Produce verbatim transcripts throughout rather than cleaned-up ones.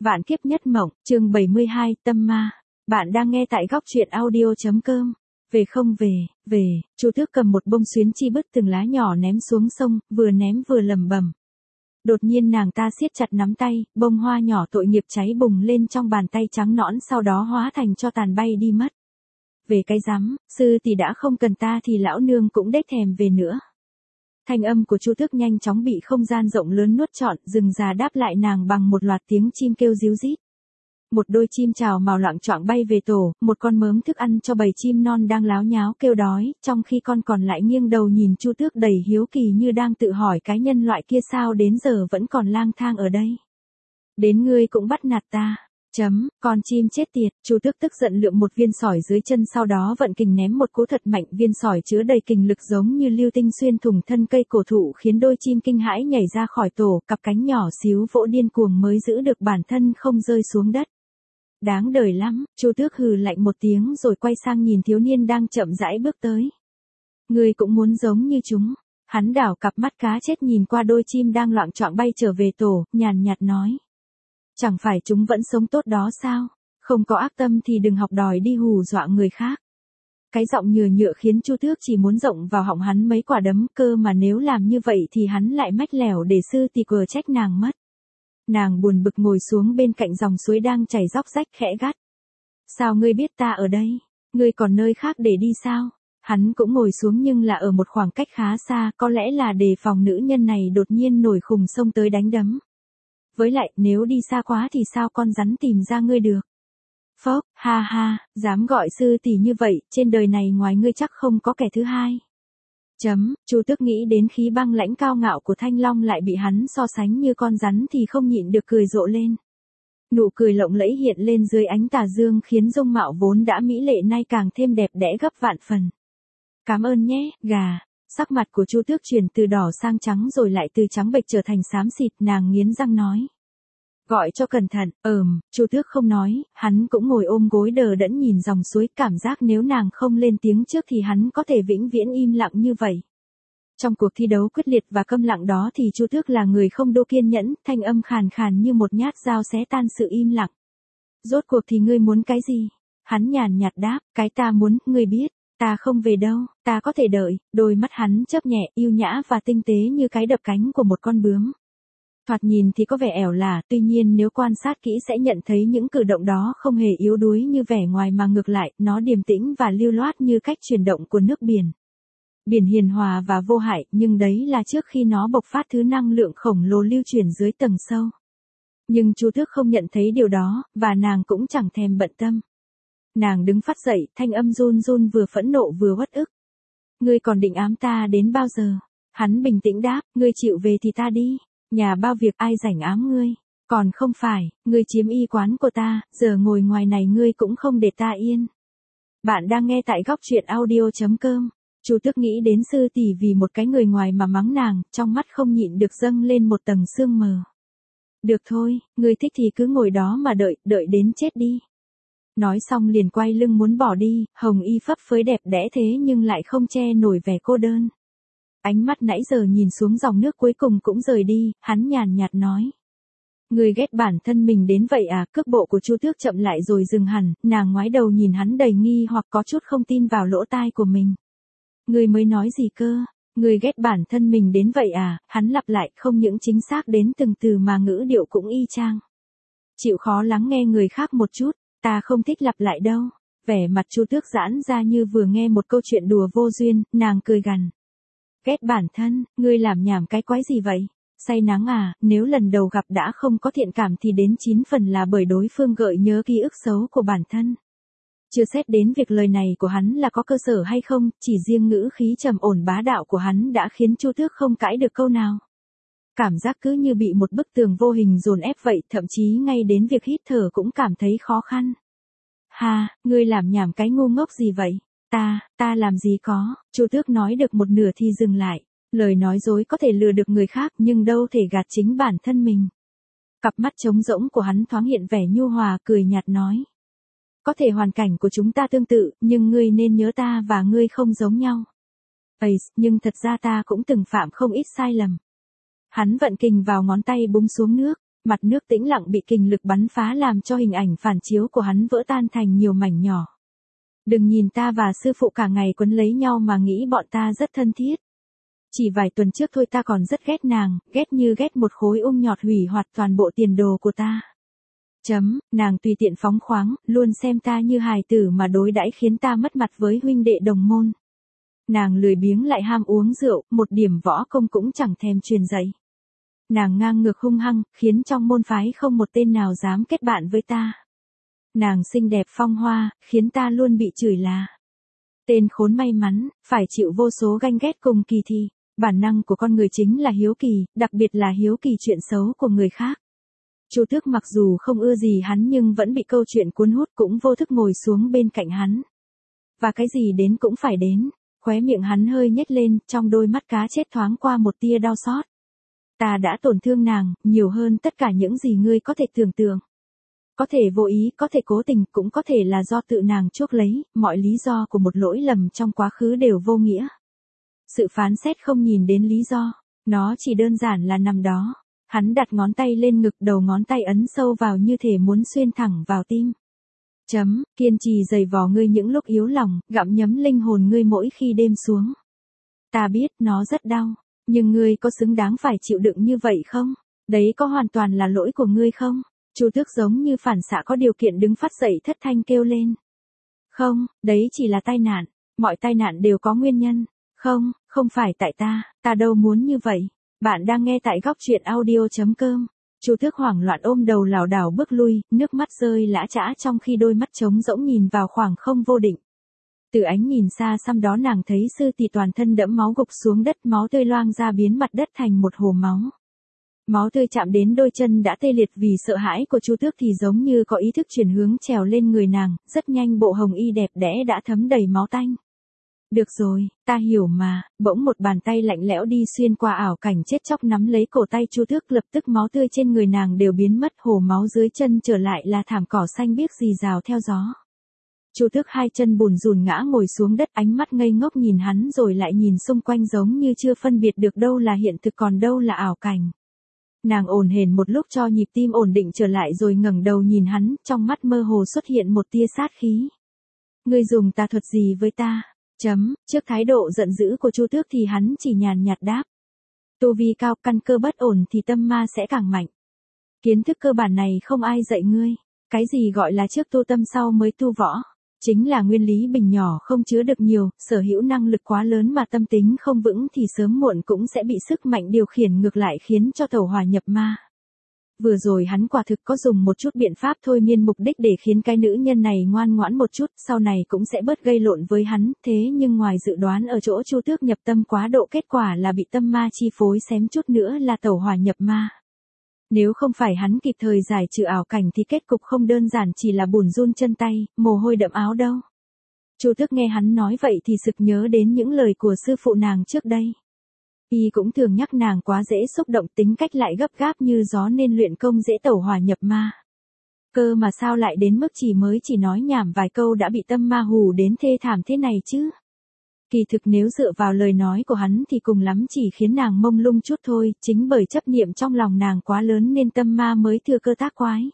Vạn kiếp nhất mộng, chương bảy mươi hai, tâm ma. Bạn đang nghe tại góc truyện audio chấm com. Về không về, về, Chu Tước cầm một bông xuyến chi bứt từng lá nhỏ ném xuống sông, vừa ném vừa lẩm bẩm. Đột nhiên nàng ta siết chặt nắm tay, bông hoa nhỏ tội nghiệp cháy bùng lên trong bàn tay trắng nõn, sau đó hóa thành tro tàn bay đi mất. Về cái rắm, sư tỷ đã không cần ta thì lão nương cũng đếch thèm về nữa. Thanh âm của Chu Tước nhanh chóng bị không gian rộng lớn nuốt trọn, rừng già đáp lại nàng bằng một loạt tiếng chim kêu ríu rít. Một đôi chim chào màu loạng choạng bay về tổ, một con mớm thức ăn cho bầy chim non đang láo nháo kêu đói, trong khi con còn lại nghiêng đầu nhìn Chu Tước đầy hiếu kỳ như đang tự hỏi cái nhân loại kia sao đến giờ vẫn còn lang thang ở đây. Đến ngươi cũng bắt nạt ta. Chấm, con chim chết tiệt, Chu Tước tức giận lượm một viên sỏi dưới chân, sau đó vận kình ném một cú thật mạnh, viên sỏi chứa đầy kình lực giống như lưu tinh xuyên thủng thân cây cổ thụ khiến đôi chim kinh hãi nhảy ra khỏi tổ, cặp cánh nhỏ xíu vỗ điên cuồng mới giữ được bản thân không rơi xuống đất. Đáng đời lắm, Chu Tước hừ lạnh một tiếng rồi quay sang nhìn thiếu niên đang chậm rãi bước tới. Ngươi cũng muốn giống như chúng. Hắn đảo cặp mắt cá chết nhìn qua đôi chim đang loạng choạng bay trở về tổ, nhàn nhạt nói. Chẳng phải chúng vẫn sống tốt đó sao? Không có ác tâm thì đừng học đòi đi hù dọa người khác. Cái giọng nhừa nhựa khiến Chu Tước chỉ muốn rộng vào họng hắn mấy quả đấm, cơ mà nếu làm như vậy thì hắn lại mách lẻo để sư tỷ cửa trách nàng mất. Nàng buồn bực ngồi xuống bên cạnh dòng suối đang chảy róc rách, khẽ gắt. Sao ngươi biết ta ở đây? Ngươi còn nơi khác để đi sao? Hắn cũng ngồi xuống nhưng là ở một khoảng cách khá xa, có lẽ là đề phòng nữ nhân này đột nhiên nổi khùng xông tới đánh đấm. Với lại, nếu đi xa quá thì sao con rắn tìm ra ngươi được? Phốc, ha ha, dám gọi sư tỷ như vậy, trên đời này ngoài ngươi chắc không có kẻ thứ hai. Chấm, Chu Tước nghĩ đến khí băng lãnh cao ngạo của Thanh Long lại bị hắn so sánh như con rắn thì không nhịn được cười rộ lên. Nụ cười lộng lẫy hiện lên dưới ánh tà dương khiến dung mạo vốn đã mỹ lệ nay càng thêm đẹp đẽ gấp vạn phần. Cảm ơn nhé, gà. Sắc mặt của Chu Tước chuyển từ đỏ sang trắng rồi lại từ trắng bệch trở thành xám xịt, nàng nghiến răng nói. Gọi cho cẩn thận, ừm, Chu Tước không nói, hắn cũng ngồi ôm gối đờ đẫn nhìn dòng suối, cảm giác nếu nàng không lên tiếng trước thì hắn có thể vĩnh viễn im lặng như vậy. Trong cuộc thi đấu quyết liệt và câm lặng đó thì Chu Tước là người không đô kiên nhẫn, thanh âm khàn khàn như một nhát dao xé tan sự im lặng. Rốt cuộc thì ngươi muốn cái gì? Hắn nhàn nhạt đáp, cái ta muốn, ngươi biết. Ta không về đâu, ta có thể đợi. Đôi mắt hắn chớp nhẹ, yêu nhã và tinh tế như cái đập cánh của một con bướm. Thoạt nhìn thì có vẻ ẻo lả, tuy nhiên nếu quan sát kỹ sẽ nhận thấy những cử động đó không hề yếu đuối như vẻ ngoài mà ngược lại, nó điềm tĩnh và lưu loát như cách chuyển động của nước biển. Biển hiền hòa và vô hại, nhưng đấy là trước khi nó bộc phát thứ năng lượng khổng lồ lưu chuyển dưới tầng sâu. Nhưng Chu Tước không nhận thấy điều đó, và nàng cũng chẳng thèm bận tâm. Nàng đứng phắt dậy, thanh âm run run vừa phẫn nộ vừa uất ức. Ngươi còn định ám ta đến bao giờ? Hắn bình tĩnh đáp, ngươi chịu về thì ta đi. Nhà bao việc ai rảnh ám ngươi? Còn không phải, ngươi chiếm y quán của ta, giờ ngồi ngoài này ngươi cũng không để ta yên. Bạn đang nghe tại góc truyện audio chấm com. Chu Tước nghĩ đến sư tỷ vì một cái người ngoài mà mắng nàng, trong mắt không nhịn được dâng lên một tầng sương mờ. Được thôi, ngươi thích thì cứ ngồi đó mà đợi, đợi đến chết đi. Nói xong liền quay lưng muốn bỏ đi, hồng y phấp phới đẹp đẽ thế nhưng lại không che nổi vẻ cô đơn. Ánh mắt nãy giờ nhìn xuống dòng nước cuối cùng cũng rời đi, hắn nhàn nhạt nói. Người ghét bản thân mình đến vậy à? Cước bộ của Chu Tước chậm lại rồi dừng hẳn, nàng ngoái đầu nhìn hắn đầy nghi hoặc có chút không tin vào lỗ tai của mình. Người mới nói gì cơ? Người ghét bản thân mình đến vậy à? Hắn lặp lại, không những chính xác đến từng từ mà ngữ điệu cũng y chang. Chịu khó lắng nghe người khác một chút. Ta không thích lặp lại đâu. Vẻ mặt Chu Tước giãn ra như vừa nghe một câu chuyện đùa vô duyên, nàng cười gằn. Ghét bản thân, ngươi làm nhảm cái quái gì vậy? Say nắng à, nếu lần đầu gặp đã không có thiện cảm thì đến chín phần là bởi đối phương gợi nhớ ký ức xấu của bản thân. Chưa xét đến việc lời này của hắn là có cơ sở hay không, chỉ riêng ngữ khí trầm ổn bá đạo của hắn đã khiến Chu Tước không cãi được câu nào. Cảm giác cứ như bị một bức tường vô hình dồn ép vậy, thậm chí ngay đến việc hít thở cũng cảm thấy khó khăn. Ha, ngươi làm nhảm cái ngu ngốc gì vậy? Ta, ta làm gì có? Chu Tước nói được một nửa thì dừng lại. Lời nói dối có thể lừa được người khác nhưng đâu thể gạt chính bản thân mình. Cặp mắt trống rỗng của hắn thoáng hiện vẻ nhu hòa, cười nhạt nói. Có thể hoàn cảnh của chúng ta tương tự, nhưng ngươi nên nhớ ta và ngươi không giống nhau. Ây, nhưng thật ra ta cũng từng phạm không ít sai lầm. Hắn vận kình vào ngón tay búng xuống nước, Mặt nước tĩnh lặng bị kình lực bắn phá làm cho hình ảnh phản chiếu của hắn vỡ tan thành nhiều mảnh nhỏ. Đừng nhìn ta và sư phụ cả ngày quấn lấy nhau mà nghĩ bọn ta rất thân thiết. Chỉ vài tuần trước thôi ta còn rất ghét nàng, ghét như ghét một khối ung nhọt hủy hoại toàn bộ tiền đồ của ta. Chấm, nàng tùy tiện phóng khoáng, luôn xem ta như hài tử mà đối đãi khiến ta mất mặt với huynh đệ đồng môn. Nàng lười biếng lại ham uống rượu, một điểm võ công cũng chẳng thèm truyền dạy. Nàng ngang ngược hung hăng, khiến trong môn phái không một tên nào dám kết bạn với ta. Nàng xinh đẹp phong hoa, khiến ta luôn bị chửi là tên khốn may mắn, phải chịu vô số ganh ghét cùng kỳ thị. Bản năng của con người chính là hiếu kỳ, đặc biệt là hiếu kỳ chuyện xấu của người khác. Chu Tước mặc dù không ưa gì hắn nhưng vẫn bị câu chuyện cuốn hút, cũng vô thức ngồi xuống bên cạnh hắn. Và cái gì đến cũng phải đến, khóe miệng hắn hơi nhếch lên, trong đôi mắt cá chết thoáng qua một tia đau xót. Ta đã tổn thương nàng, nhiều hơn tất cả những gì ngươi có thể tưởng tượng. Có thể vô ý, có thể cố tình, cũng có thể là do tự nàng chuốc lấy, mọi lý do của một lỗi lầm trong quá khứ đều vô nghĩa. Sự phán xét không nhìn đến lý do, nó chỉ đơn giản là nằm đó. Hắn đặt ngón tay lên ngực, đầu ngón tay ấn sâu vào như thể muốn xuyên thẳng vào tim. Chấm, kiên trì giày vò ngươi những lúc yếu lòng, gặm nhấm linh hồn ngươi mỗi khi đêm xuống. Ta biết nó rất đau, nhưng ngươi có xứng đáng phải chịu đựng như vậy không? Đấy có hoàn toàn là lỗi của ngươi không? Chu Tước giống như phản xạ có điều kiện đứng phát dậy thất thanh kêu lên. Không, đấy chỉ là tai nạn, mọi tai nạn đều có nguyên nhân. Không, không phải tại ta, ta đâu muốn như vậy. Bạn đang nghe tại góc truyện audio chấm com. Chu Tước hoảng loạn ôm đầu lảo đảo bước lui, nước mắt rơi lã chã trong khi đôi mắt trống rỗng nhìn vào khoảng không vô định. Từ ánh nhìn xa xăm đó nàng thấy sư tỷ toàn thân đẫm máu gục xuống đất, máu tươi loang ra biến mặt đất thành một hồ máu. Máu tươi chạm đến đôi chân đã tê liệt vì sợ hãi của Chu Tước thì giống như có ý thức chuyển hướng trèo lên người nàng, rất nhanh bộ hồng y đẹp đẽ đã thấm đầy máu tanh. Được rồi, ta hiểu mà, bỗng một bàn tay lạnh lẽo đi xuyên qua ảo cảnh chết chóc nắm lấy cổ tay Chu Tước, lập tức máu tươi trên người nàng đều biến mất, hồ máu dưới chân trở lại là thảm cỏ xanh biếc rì rào theo gió. Chu Tước hai chân bùn rùn ngã ngồi xuống đất, ánh mắt ngây ngốc nhìn hắn rồi lại nhìn xung quanh giống như chưa phân biệt được đâu là hiện thực còn đâu là ảo cảnh. Nàng ổn hển một lúc cho nhịp tim ổn định trở lại rồi ngẩng đầu nhìn hắn, trong mắt mơ hồ xuất hiện một tia sát khí. Ngươi dùng tà thuật gì với ta? Chấm, trước thái độ giận dữ của Chu Tước thì hắn chỉ nhàn nhạt đáp. Tu vi cao, căn cơ bất ổn thì tâm ma sẽ càng mạnh. Kiến thức cơ bản này không ai dạy ngươi. Cái gì gọi là trước tu tâm sau mới tu võ? Chính là nguyên lý bình nhỏ không chứa được nhiều, sở hữu năng lực quá lớn mà tâm tính không vững thì sớm muộn cũng sẽ bị sức mạnh điều khiển ngược lại khiến cho tẩu hỏa nhập ma. Vừa rồi hắn quả thực có dùng một chút biện pháp thôi miên mục đích để khiến cái nữ nhân này ngoan ngoãn một chút, sau này cũng sẽ bớt gây lộn với hắn, thế nhưng ngoài dự đoán ở chỗ Chu Tước nhập tâm quá độ, kết quả là bị tâm ma chi phối, xém chút nữa là tẩu hỏa nhập ma. Nếu không phải hắn kịp thời giải trừ ảo cảnh thì kết cục không đơn giản chỉ là bùn run chân tay, mồ hôi đẫm áo đâu. Chu Tước nghe hắn nói vậy thì sực nhớ đến những lời của sư phụ nàng trước đây. Y cũng thường nhắc nàng quá dễ xúc động, tính cách lại gấp gáp như gió nên luyện công dễ tẩu hỏa nhập ma. Cơ mà sao lại đến mức chỉ mới chỉ nói nhảm vài câu đã bị tâm ma hù đến thê thảm thế này chứ? Kỳ thực nếu dựa vào lời nói của hắn thì cùng lắm chỉ khiến nàng mông lung chút thôi, chính bởi chấp niệm trong lòng nàng quá lớn nên tâm ma mới thừa cơ tác quái.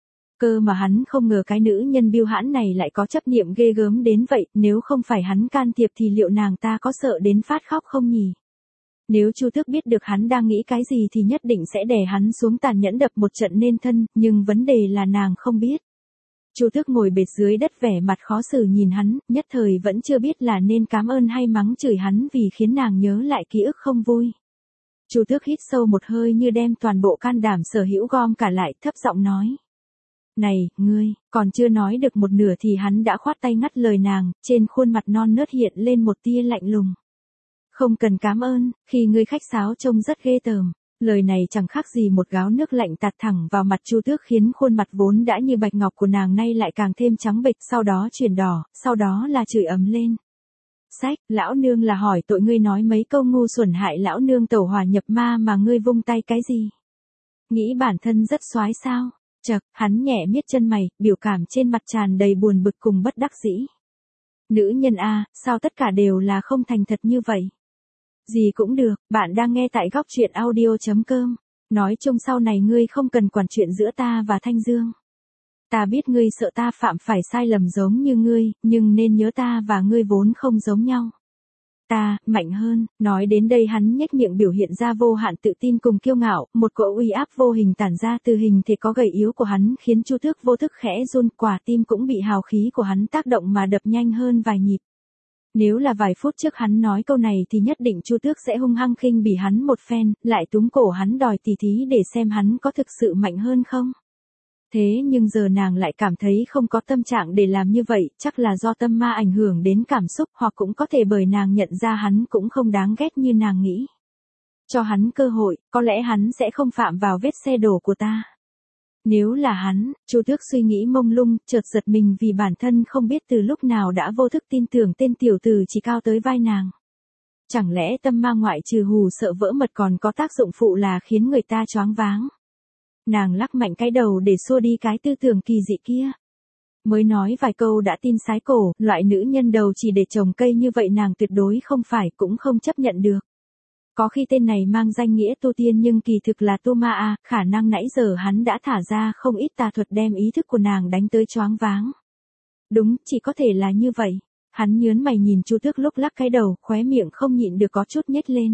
Cơ mà hắn không ngờ cái nữ nhân biêu hãn này lại có chấp niệm ghê gớm đến vậy, nếu không phải hắn can thiệp thì liệu nàng ta có sợ đến phát khóc không nhỉ? Nếu Chu Tước biết được hắn đang nghĩ cái gì thì nhất định sẽ đè hắn xuống tàn nhẫn đập một trận nên thân, nhưng vấn đề là nàng không biết. Chu Tước ngồi bệt dưới đất vẻ mặt khó xử nhìn hắn, nhất thời vẫn chưa biết là nên cảm ơn hay mắng chửi hắn vì khiến nàng nhớ lại ký ức không vui. Chu Tước hít sâu một hơi như đem toàn bộ can đảm sở hữu gom cả lại, thấp giọng nói. Này, ngươi, còn chưa nói được một nửa thì hắn đã khoát tay ngắt lời nàng, trên khuôn mặt non nớt hiện lên một tia lạnh lùng. Không cần cảm ơn, khi ngươi khách sáo trông rất ghê tởm. Lời này chẳng khác gì một gáo nước lạnh tạt thẳng vào mặt Chu Tước khiến khuôn mặt vốn đã như bạch ngọc của nàng nay lại càng thêm trắng bệch, sau đó chuyển đỏ, sau đó là chửi ấm lên. Sách, lão nương là hỏi tội ngươi nói mấy câu ngu xuẩn hại lão nương tẩu hỏa nhập ma mà ngươi vung tay cái gì? Nghĩ bản thân rất soái sao? Chậc, hắn nhẹ miết chân mày, biểu cảm trên mặt tràn đầy buồn bực cùng bất đắc dĩ. Nữ nhân a, sao tất cả đều là không thành thật như vậy? Gì cũng được, bạn đang nghe tại góc truyện audio chấm com. Nói chung sau này ngươi không cần quản chuyện giữa ta và Thanh Dương. Ta biết ngươi sợ ta phạm phải sai lầm giống như ngươi, nhưng nên nhớ ta và ngươi vốn không giống nhau. Ta, mạnh hơn, nói đến đây hắn nhếch miệng biểu hiện ra vô hạn tự tin cùng kiêu ngạo, một cỗ uy áp vô hình tản ra từ hình thể có gầy yếu của hắn khiến Chu Tước vô thức khẽ run, quả tim cũng bị hào khí của hắn tác động mà đập nhanh hơn vài nhịp. Nếu là vài phút trước hắn nói câu này thì nhất định Chu Tước sẽ hung hăng khinh bỉ hắn một phen, lại túm cổ hắn đòi tỉ thí để xem hắn có thực sự mạnh hơn không. Thế nhưng giờ nàng lại cảm thấy không có tâm trạng để làm như vậy, chắc là do tâm ma ảnh hưởng đến cảm xúc, hoặc cũng có thể bởi nàng nhận ra hắn cũng không đáng ghét như nàng nghĩ. Cho hắn cơ hội, có lẽ hắn sẽ không phạm vào vết xe đổ của ta. Nếu là hắn, Chu Tước suy nghĩ mông lung, chợt giật mình vì bản thân không biết từ lúc nào đã vô thức tin tưởng tên tiểu tử chỉ cao tới vai nàng. Chẳng lẽ tâm ma ngoại trừ hù sợ vỡ mật còn có tác dụng phụ là khiến người ta choáng váng. Nàng lắc mạnh cái đầu để xua đi cái tư tưởng kỳ dị kia. Mới nói vài câu đã tin sái cổ, loại nữ nhân đầu chỉ để trồng cây như vậy nàng tuyệt đối không phải, cũng không chấp nhận được. Có khi tên này mang danh nghĩa tu tiên nhưng kỳ thực là tu ma à, khả năng nãy giờ hắn đã thả ra không ít tà thuật đem ý thức của nàng đánh tới choáng váng. Đúng, chỉ có thể là như vậy. Hắn nhớn mày nhìn Chu Tước lúc lắc cái đầu, khóe miệng không nhịn được có chút nhếch lên.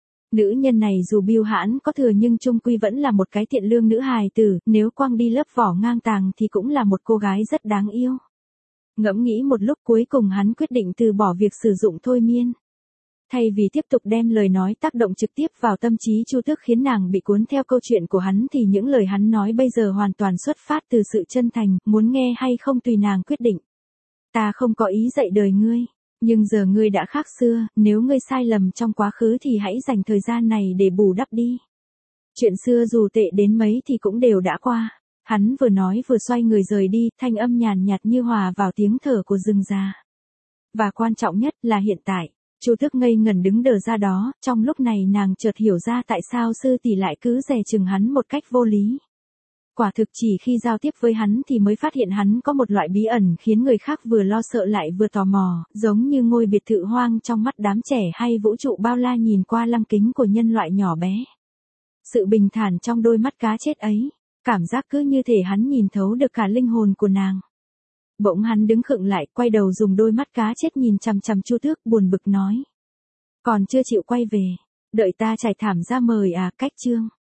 Nữ nhân này dù biêu hãn có thừa nhưng chung quy vẫn là một cái thiện lương nữ hài tử, nếu quăng đi lớp vỏ ngang tàng thì cũng là một cô gái rất đáng yêu. Ngẫm nghĩ một lúc cuối cùng hắn quyết định từ bỏ việc sử dụng thôi miên. Thay vì tiếp tục đem lời nói tác động trực tiếp vào tâm trí Chu Tước khiến nàng bị cuốn theo câu chuyện của hắn thì những lời hắn nói bây giờ hoàn toàn xuất phát từ sự chân thành, muốn nghe hay không tùy nàng quyết định. Ta không có ý dạy đời ngươi. Nhưng giờ ngươi đã khác xưa, nếu ngươi sai lầm trong quá khứ thì hãy dành thời gian này để bù đắp đi. Chuyện xưa dù tệ đến mấy thì cũng đều đã qua. Hắn vừa nói vừa xoay người rời đi, thanh âm nhàn nhạt như hòa vào tiếng thở của rừng già. Và quan trọng nhất là hiện tại, Chu Tước ngây ngẩn đứng đờ ra đó, trong lúc này nàng chợt hiểu ra tại sao sư tỷ lại cứ dè chừng hắn một cách vô lý. Quả thực chỉ khi giao tiếp với hắn thì mới phát hiện hắn có một loại bí ẩn khiến người khác vừa lo sợ lại vừa tò mò, giống như ngôi biệt thự hoang trong mắt đám trẻ hay vũ trụ bao la nhìn qua lăng kính của nhân loại nhỏ bé. Sự bình thản trong đôi mắt cá chết ấy, cảm giác cứ như thể hắn nhìn thấu được cả linh hồn của nàng. Bỗng hắn đứng khựng lại, quay đầu dùng đôi mắt cá chết nhìn chằm chằm Chu Tước, buồn bực nói. Còn chưa chịu quay về, đợi ta trải thảm ra mời à, cách chương.